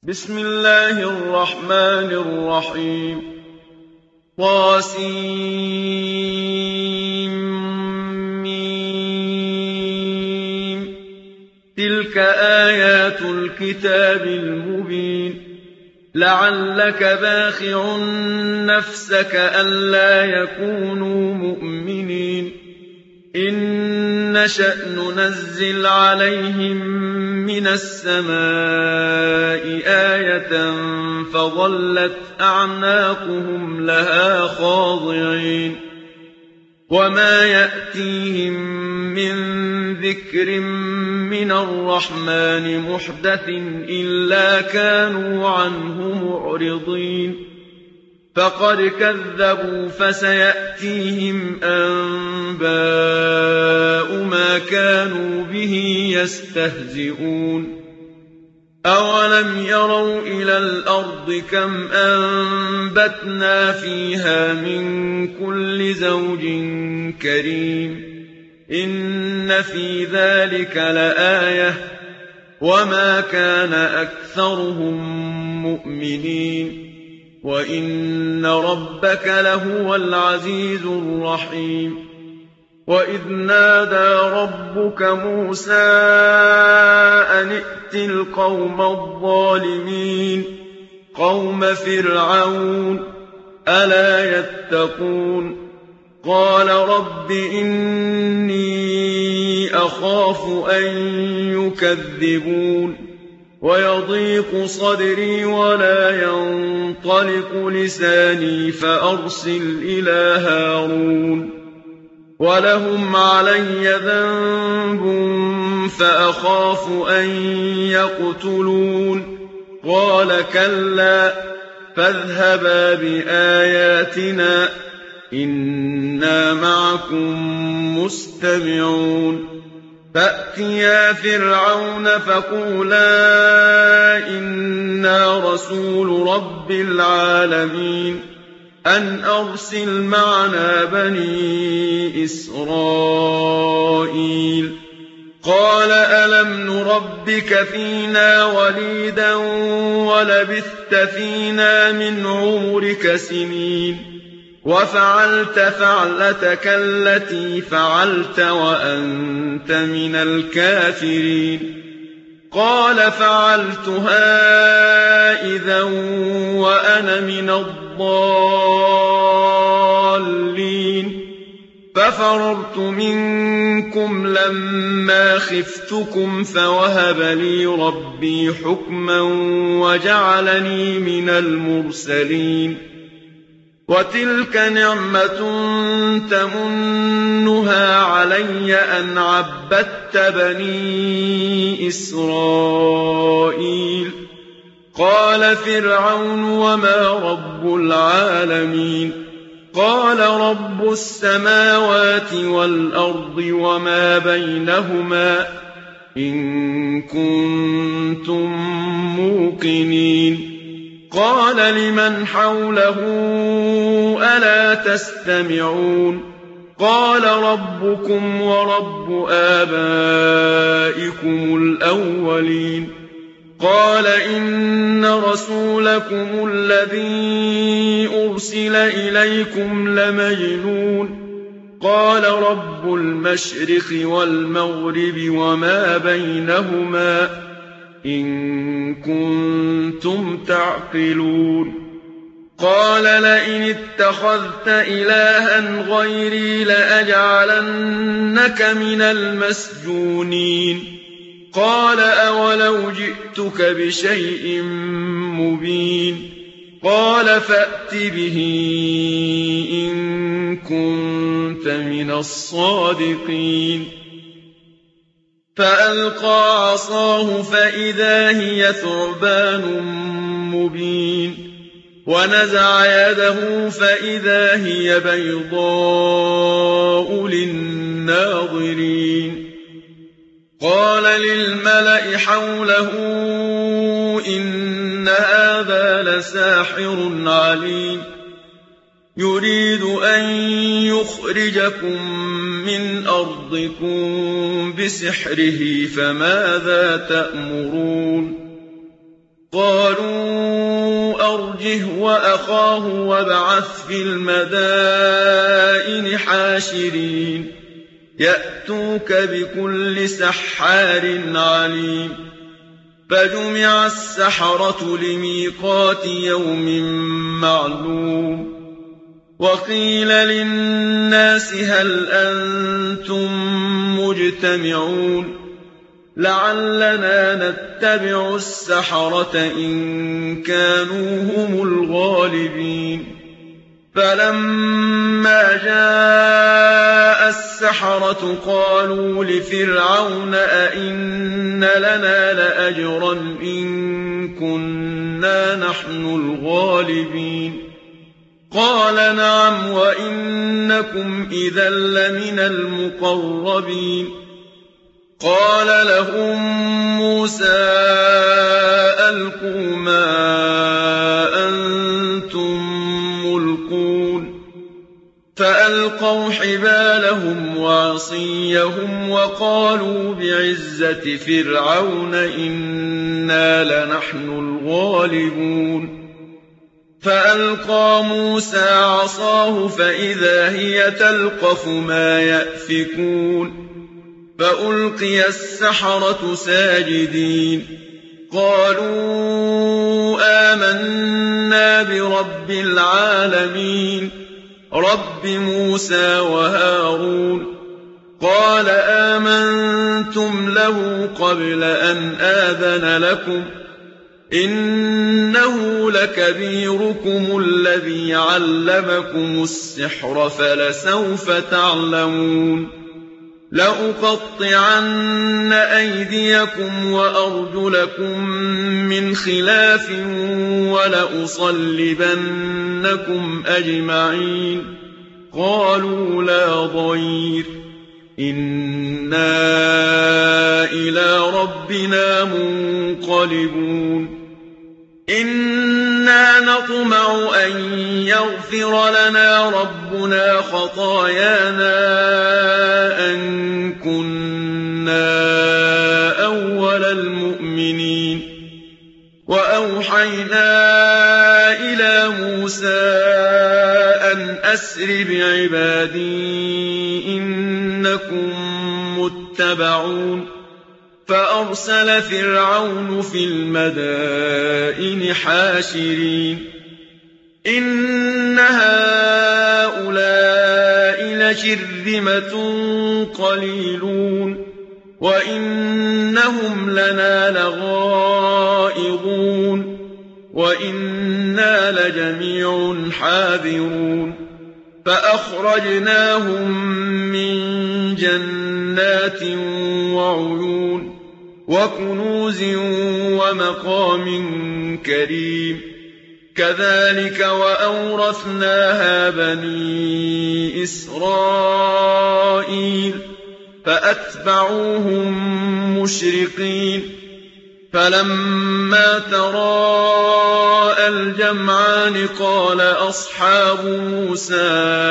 بسم الله الرحمن الرحيم طاسيم تلك آيات الكتاب المبين لعلك باخع نفسك ألا يكونوا مؤمنين إن نشأ ننزل عليهم من السماء آية فظلت أعناقهم لها خاضعين وما يأتيهم من ذكر من الرحمن محدث إلا كانوا عنه معرضين فقد كذبوا فسيأتيهم أنباء ما كانوا به يستهزئون أولم يروا إلى الأرض كم أنبتنا فيها من كل زوج كريم إن في ذلك لآية وما كان أكثرهم مؤمنين وإن ربك لهو العزيز الرحيم وإذ نادى ربك موسى أن ائت القوم الظالمين قوم فرعون ألا يتقون قال رب إني أخاف أن يكذبون ويضيق صدري ولا ينطلق لساني فأرسل إلى هارون ولهم علي ذنب فأخاف أن يقتلون قال كلا فاذهبا بآياتنا إنا معكم مستمعون فأتيا فرعون فقولا إنا رسول رب العالمين أن أرسل معنا بني إسرائيل قال ألم نربك فينا وليدا ولبثت فينا من عمرك سنين وفعلت فعلتك التي فعلت وأنت من الكافرين قال فعلتها إذا وأنا من الضالين ففررت منكم لما خفتكم فوهب لي ربي حكما وجعلني من المرسلين وتلك نعمة تمنها علي أن عبدت بني إسرائيل قال فرعون وما رب العالمين قال رب السماوات والأرض وما بينهما إن كنتم موقنين قال لمن حوله ألا تستمعون قال ربكم ورب آبائكم الأولين قال إن رسولكم الذي أرسل إليكم لمجنون قال رب المشرق والمغرب وما بينهما إن كنتم تعقلون قال لئن اتخذت إلها غيري لأجعلنك من المسجونين قال أولو جئتك بشيء مبين قال فأت به إن كنت من الصادقين فألقى عصاه فإذا هي ثعبان مبين ونزع يده فإذا هي بيضاء للناظرين قال للملأ حوله إن هذا لساحر عليم يريد أن يخرجكم من أرضكم بسحره فماذا تأمرون قالوا أرجه وأخاه وابعث في المدائن حاشرين يأتوك بكل سحار عليم فجمع السحرة لميقات يوم معلوم وقيل للناس هل أنتم مجتمعون لعلنا نتبع السحرة إن كانوا هم الغالبين فلما جاء السحرة قالوا لفرعون أئن لنا لأجرا إن كنا نحن الغالبين قال نعم وإنكم إذا لمن المقربين قال لهم موسى ألقوا ما أنتم ملقون فألقوا حبالهم وعصيهم وقالوا بعزة فرعون إنا لنحن الغالبون فألقى موسى عصاه فإذا هي تلقف ما يأفكون فألقي السحرة ساجدين قالوا آمنا برب العالمين رب موسى وهارون قال آمنتم له قبل أن آذن لكم إنه لكبيركم الذي علمكم السحر فلسوف تعلمون لأقطعن أيديكم وأرجلكم من خلاف ولأصلبنكم أجمعين قالوا لا ضير إنا إلى ربنا منقلبون إنا نطمع أن يغفر لنا ربنا خطايانا أن كنا أول المؤمنين وأوحينا إلى موسى أن أسر بعبادي إنكم متبعون فأرسل فرعون في المدائن حاشرين إن هؤلاء لشرذمة قليلون وإنهم لنا لغائظون وإنا لجميع حاذرون فأخرجناهم من جنات وعيون وكنوز ومقام كريم كذلك وأورثناها بني إسرائيل فأتبعوهم مشرقين فلما تراءى الجمعان قال أصحاب موسى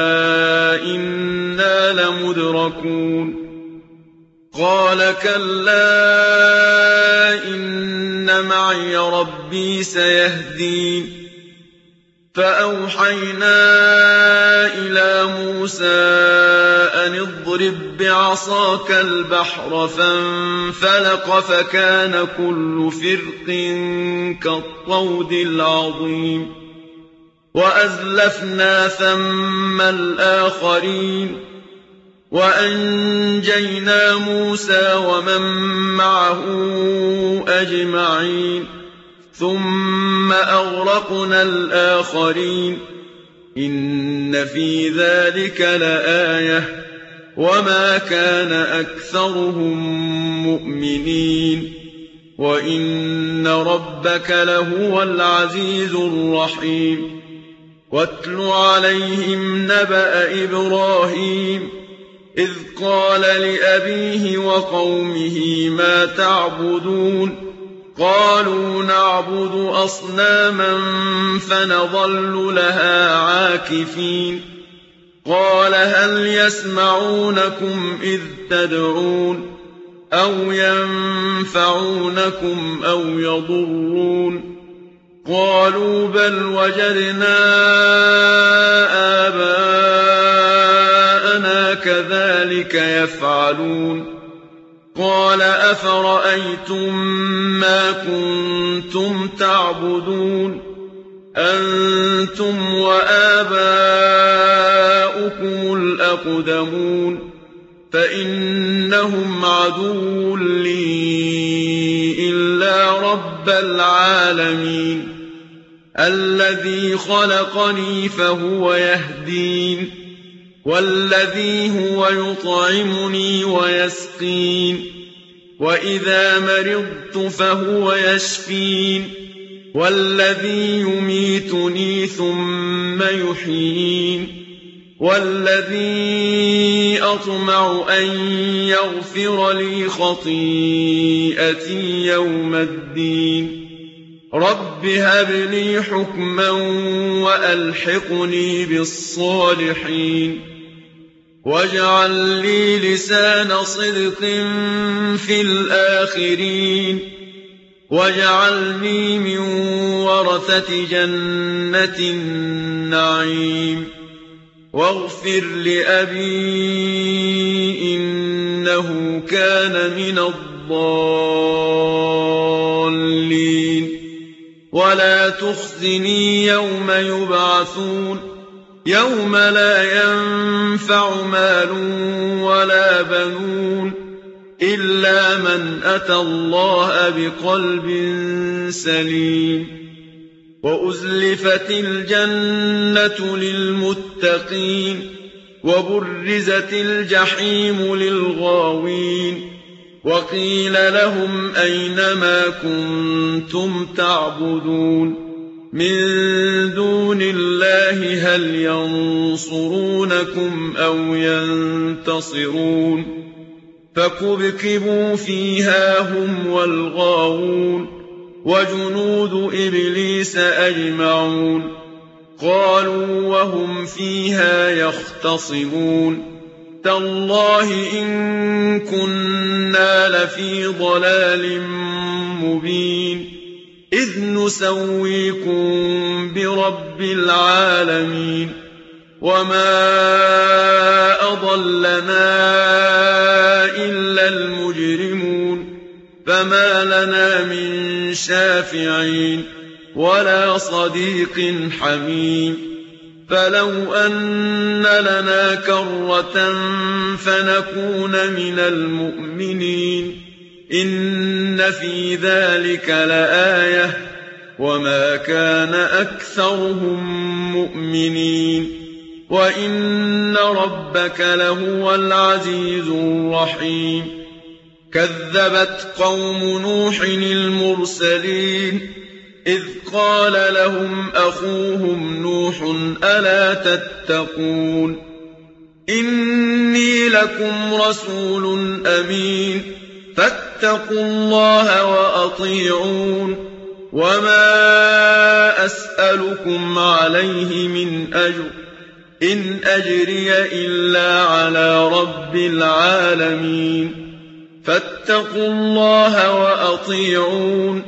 إنا لمدركون قال كلا إن معي ربي سيهدين فأوحينا إلى موسى أن اضرب بعصاك البحر فانفلق فكان كل فرق كالطود العظيم وأزلفنا ثم الآخرين وأنجينا موسى ومن معه أجمعين ثم أغرقنا الآخرين إن في ذلك لآية وما كان أكثرهم مؤمنين وإن ربك لهو العزيز الرحيم واتل عليهم نبأ إبراهيم إذ قال لأبيه وقومه ما تعبدون قالوا نعبد أصناما فنظل لها عاكفين قال هل يسمعونكم إذ تدعون أو ينفعونكم أو يضرون قالوا بل وجدنا آباءنا كذلك يفعلون قال أفرأيتم ما كنتم تعبدون أنتم وآباؤكم الأقدمون فإنهم عدو لي إلا رب العالمين الذي خلقني فهو يهدين والذي هو يطعمني ويسقين وإذا مرضت فهو يشفين والذي يميتني ثم يحيين والذي أطمع أن يغفر لي خطيئتي يوم الدين رب هب لي حكما وألحقني بالصالحين واجعل لي لسان صدق في الآخرين واجعلني من ورثة جنة النعيم واغفر لأبي إنه كان من الضالين ولا تخزني يوم يبعثون يوم لا ينفع مال ولا بنون إلا من أتى الله بقلب سليم وأزلفت الجنة للمتقين وبرزت الجحيم للغاوين وقيل لهم أين ما كنتم تعبدون من دون الله هل ينصرونكم أو ينتصرون فكبكبوا فيها هم والغاوون وجنود إبليس أجمعون قالوا وهم فيها يختصمون تالله إن كنا لفي ضلال مبين إذ نسويكم برب العالمين وما أضلنا إلا المجرمون فما لنا من شافعين ولا صديق حميم فلو أن لنا كرة فنكون من المؤمنين إن في ذلك لآية وما كان أكثرهم مؤمنين وإن ربك لهو العزيز الرحيم كذبت قوم نوح المرسلين إذ قال لهم أخوهم نوح ألا تتقون إني لكم رسول أمين فاتقوا الله وأطيعون وما أسألكم عليه من أجر إن أجري إلا على رب العالمين فاتقوا الله وأطيعون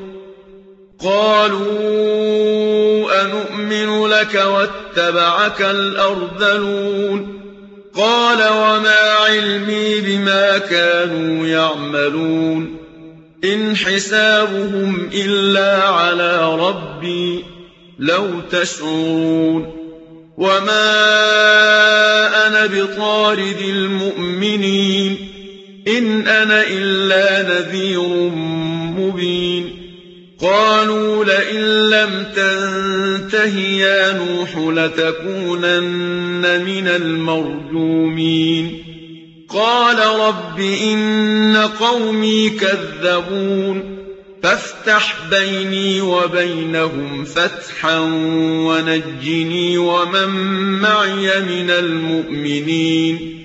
قالوا أنؤمن لك واتبعك الأرذلون قال وما علمي بما كانوا يعملون إن حسابهم إلا على ربي لو تشعرون وما أنا بطارد المؤمنين إن أنا إلا نذير مبين قالوا لئن لم تنته يا نوح لتكونن من المرجومين قال رب إن قومي كذبون فافتح بيني وبينهم فتحا ونجني ومن معي من المؤمنين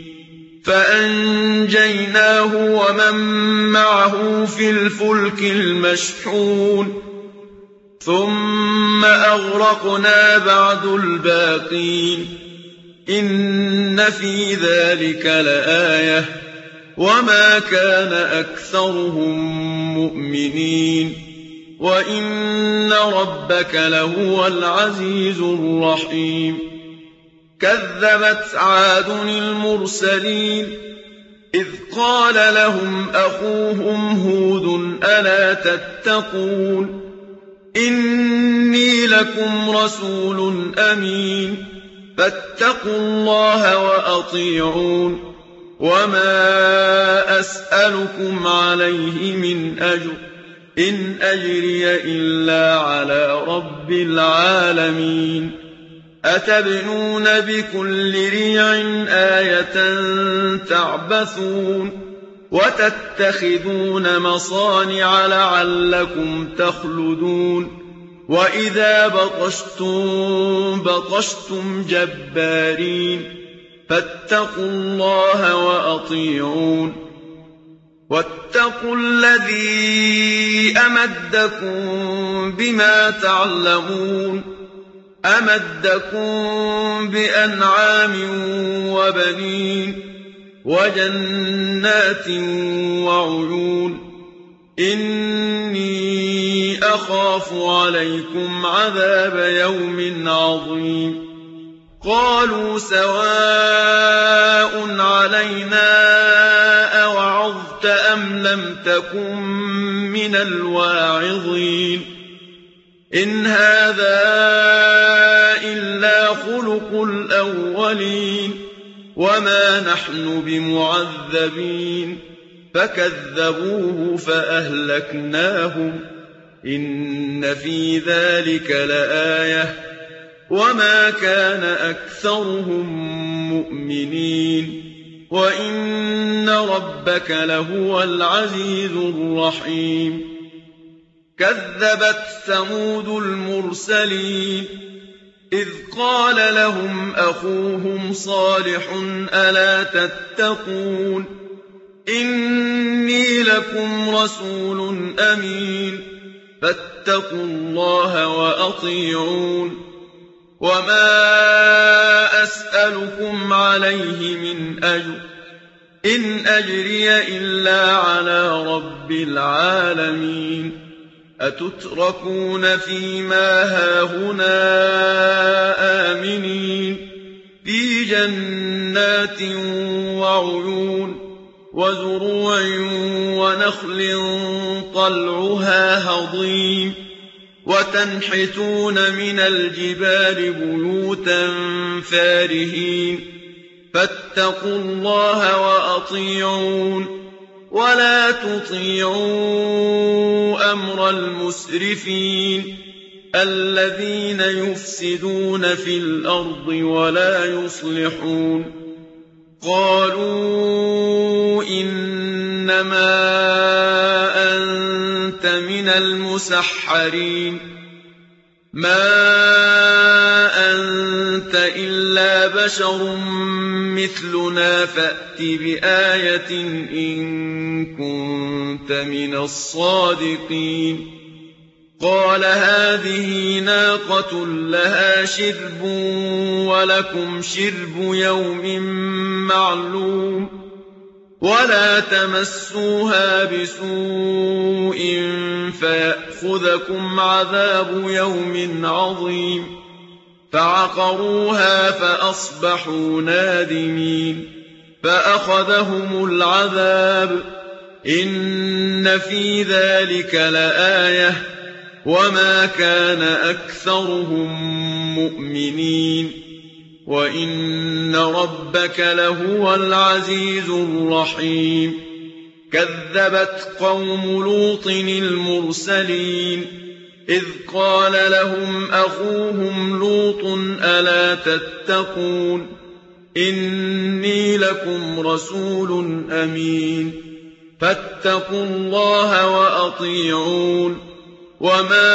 فأنجيناه ومن معه في الفلك المشحون ثم أغرقنا بعد الباقين إن في ذلك لآية وما كان أكثرهم مؤمنين وإن ربك لهو العزيز الرحيم كذبت عاد المرسلين إذ قال لهم أخوهم هود ألا تتقون إني لكم رسول أمين فاتقوا الله وأطيعون وما أسألكم عليه من أجر إن أجري إلا على رب العالمين أتبنون بكل ريع آية تعبثون وتتخذون مصانع لعلكم تخلدون وإذا بطشتم جبارين فاتقوا الله وأطيعون واتقوا الذي أمدكم بما تعلمون أمدكم بأنعام وبنين وجنات وعيون إني أخاف عليكم عذاب يوم عظيم قالوا سواء علينا أوعظت أم لم تكن من الواعظين إن هذا إلا خلق الأولين وما نحن بمعذبين فكذبوه فأهلكناهم إن في ذلك لآية وما كان أكثرهم مؤمنين وإن ربك لهو العزيز الرحيم كذبت ثمود المرسلين إذ قال لهم أخوهم صالح ألا تتقون إني لكم رسول أمين فاتقوا الله وأطيعون وما أسألكم عليه من أجر إن أجري إلا على رب العالمين أتتركون فيما هاهنا آمنين في جنات وعيون وزروع ونخل طلعها هضيم وتنحتون من الجبال بيوتا فارهين فاتقوا الله وأطيعون ولا تطيعوا أمر المسرفين الذين يفسدون في الأرض ولا يصلحون قالوا إنما أنت من المسحرين ما أنت إلا بشر مثلنا فأت بآية إن كنت من الصادقين قال هذه ناقة لها شرب ولكم شرب يوم معلوم ولا تمسوها بسوء فيأخذكم عذاب يوم عظيم فعقروها فأصبحوا نادمين فأخذهم العذاب إن في ذلك لآية وما كان أكثرهم مؤمنين وإن ربك لهو العزيز الرحيم كذبت قوم لوط المرسلين إذ قال لهم أخوهم لوط ألا تتقون إني لكم رسول أمين فاتقوا الله وأطيعون وما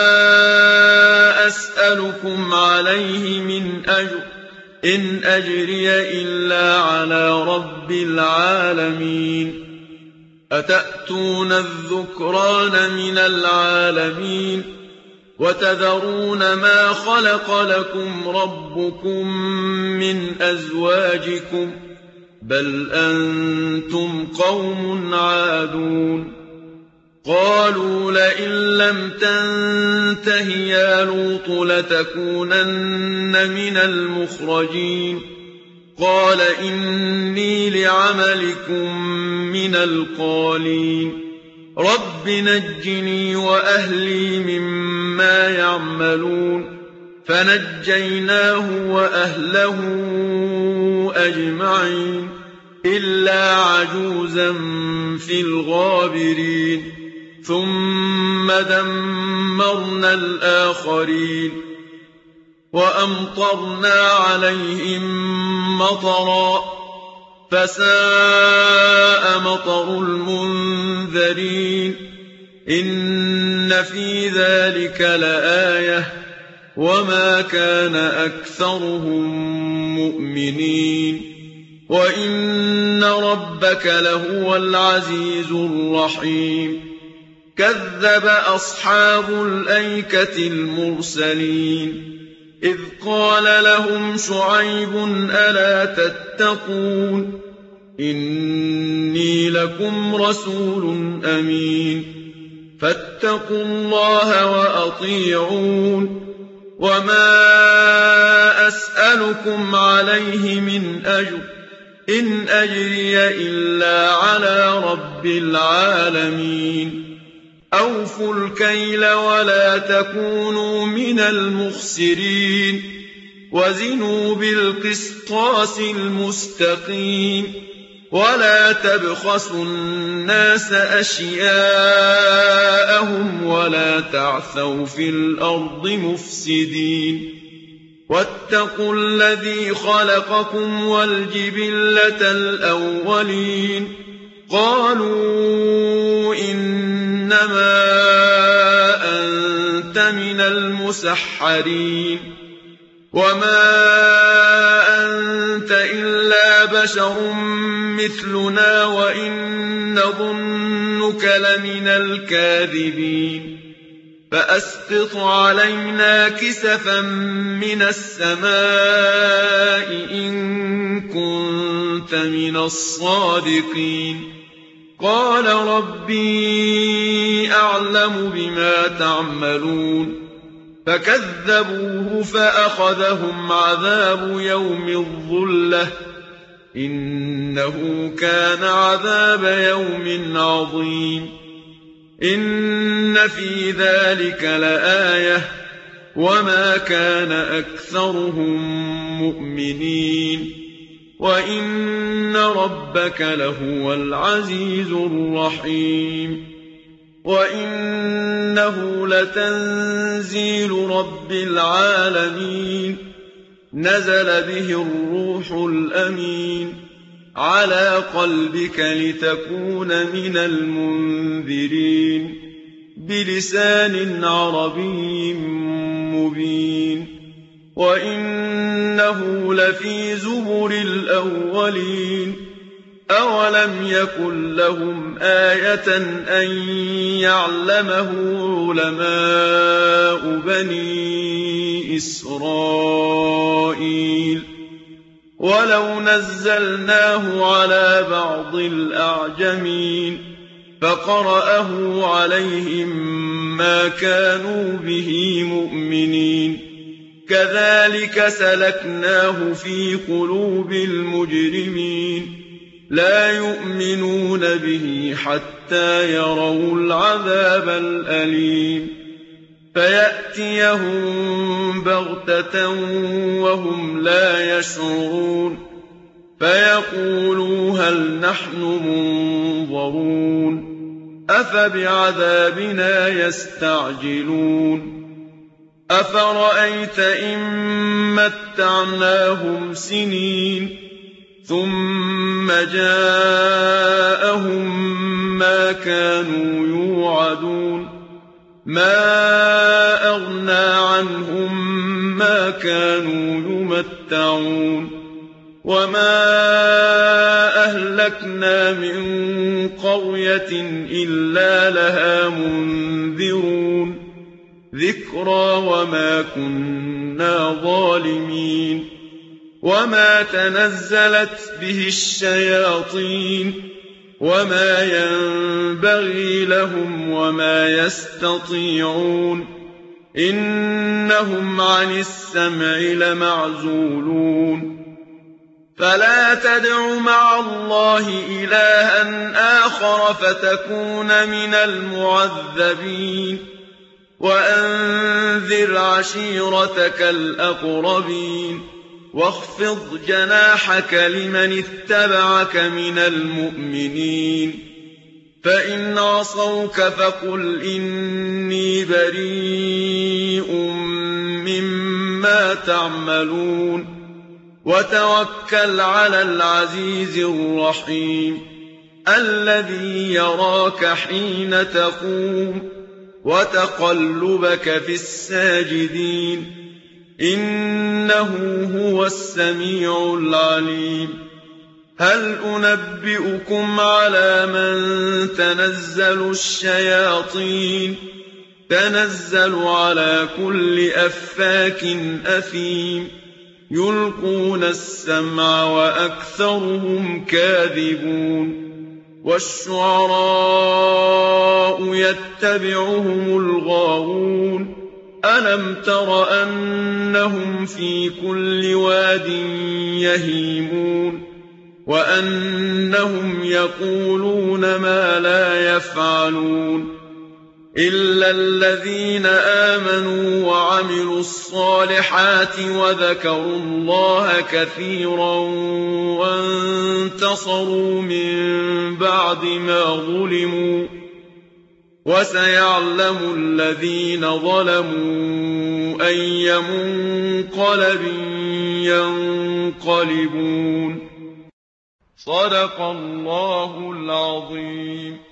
أسألكم عليه من أجر إن أجري إلا على رب العالمين أتأتون الذكران من العالمين وتذرون ما خلق لكم ربكم من أزواجكم بل أنتم قوم عادون قالوا لئن لم تنته يا لوط لتكونن من المخرجين قال إني لعملكم من القالين رب نجني وأهلي مما يعملون فنجيناه وأهله أجمعين إلا عجوزا في الغابرين ثم دمرنا الآخرين وأمطرنا عليهم مطرا فساء مطر المنذرين إن في ذلك لآية وما كان أكثرهم مؤمنين وإن ربك لهو العزيز الرحيم كذب أصحاب الأيكة المرسلين إذ قال لهم شعيب ألا تتقون إني لكم رسول أمين فاتقوا الله وأطيعون وما أسألكم عليه من أجر إن أجري إلا على رب العالمين أوفوا الكيل ولا تكونوا من المخسرين وزنوا بالقسطاس المستقيم ولا تبخسوا الناس أشياءهم ولا تعثوا في الأرض مفسدين واتقوا الذي خلقكم والجبلة الأولين قالوا إنما أنت من المسحرين وما أنت إلا بشر مثلنا وإن نظنك لمن الكاذبين فأسقط علينا كسفا من السماء إن كنت من الصادقين قال ربي أعلم بما تعملون فكذبوه فأخذهم عذاب يوم الظلة إنه كان عذاب يوم عظيم إن في ذلك لآية وما كان أكثرهم مؤمنين وإن ربك لهو العزيز الرحيم وإنه لتنزيل رب العالمين نزل به الروح الأمين على قلبك لتكون من المنذرين بلسان عربي مبين وإنه لفي زبر الأولين أولم يكن لهم آية أن يعلمه علماء بني إسرائيل ولو نزلناه على بعض الأعجمين فقرأه عليهم ما كانوا به مؤمنين كذلك سلكناه في قلوب المجرمين لا يؤمنون به حتى يروا العذاب الأليم فيأتيهم بغتة وهم لا يشعرون فيقولوا هل نحن منظرون أفبعذابنا يستعجلون أفرأيت إن متعناهم سنين ثم جاءهم ما كانوا يوعدون ما أغنى عنهم ما كانوا يمتعون وما أهلكنا من قرية إلا لها منذرون ذكرى وما كنا ظالمين وما تنزلت به الشياطين وما ينبغي لهم وما يستطيعون إنهم عن السمع لمعزولون فلا تدع مع الله إلها آخر فتكون من المعذبين وأنذر عشيرتك الأقربين واخفض جناحك لمن اتبعك من المؤمنين فإن عصوك فقل إني بريء مما تعملون وتوكل على العزيز الرحيم الذي يراك حين تقوم وتقلبك في الساجدين إنه هو السميع العليم هل أنبئكم على من تنزل الشياطين تنزل على كل أفاك أثيم يلقون السمع وأكثرهم كاذبون والشعراء يتبعهم الغاوون ألم تر أنهم في كل واد يهيمون وأنهم يقولون ما لا يفعلون إلا الذين آمنوا وعملوا الصالحات وذكروا الله كثيرا وانتصروا من بعد ما ظلموا وسيعلم الذين ظلموا أي منقلب ينقلبون صدق الله العظيم.